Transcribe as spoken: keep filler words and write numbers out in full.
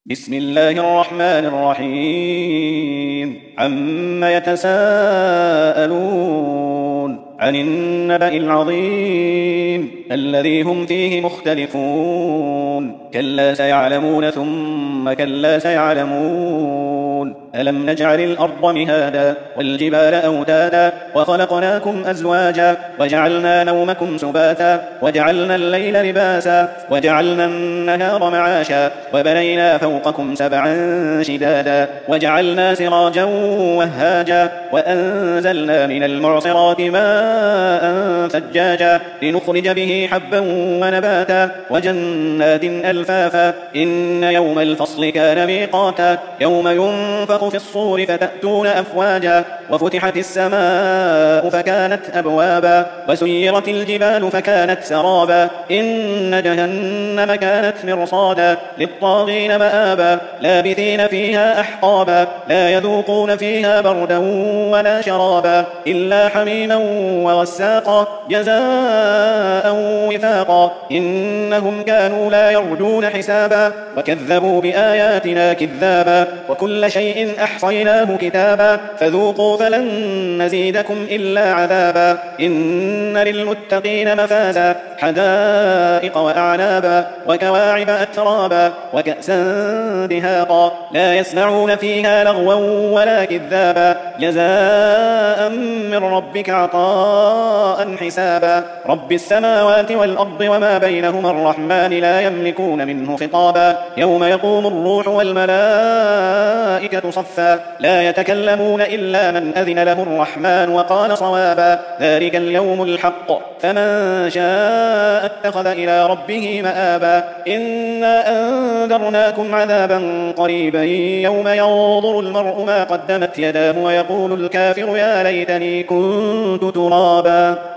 بسم الله الرحمن الرحيم عم يتساءلون عن النبأ العظيم الذي هم فيه مختلفون كلا سيعلمون ثم كلا سيعلمون ألم نجعل الأرض مهادا والجبال أوتادا وخلقناكم أزواجا وجعلنا نومكم سباتا وجعلنا الليل لباسا وجعلنا النهار معاشا وبنينا فوقكم سبعا شدادا وجعلنا سراجا وهاجا وأنزلنا من المعصرات ماء ثجاجا لنخرج به حبا ونباتا وجنات ألفافا إن يوم الفصل كان ميقاتا يوم ينفخ في الصور فتأتون أفواجا وفتحت السماء فكانت أبوابا وسيرت الجبال فكانت سرابا إن جهنم كانت مرصادا للطاغين مآبا لابثين فيها أحقابا لا يذوقون فيها بردا ولا شرابا إلا حميما وغساقا جزاء وفاقا إنهم كانوا لا يرجون حسابا وكذبوا بآياتنا كذابا وكل شيء أحصيناه كتابا فذوقوا فلن نزيدكم إلا عذابا إن للمتقين مفازا حدائق وأعنابا وكواعب أترابا وكأسا دهاقا لا يسمعون فيها لغوا ولا كذابا جزاء من ربك عطاء حسابا رب السماوات والأرض وما بينهما الرحمن لا يملكون منه خطابا يوم يقوم الروح والملائكة صفا لا يتكلمون إلا من أذن له الرحمن وقال صوابا ذلك اليوم الحق فمن شاء اتخذ إلى ربه مآبا إنا أنذرناكم عذابا قريبا يوم ينظر المرء ما قدمت يداه ويقول الكافر يا ليتني كنت ترابا.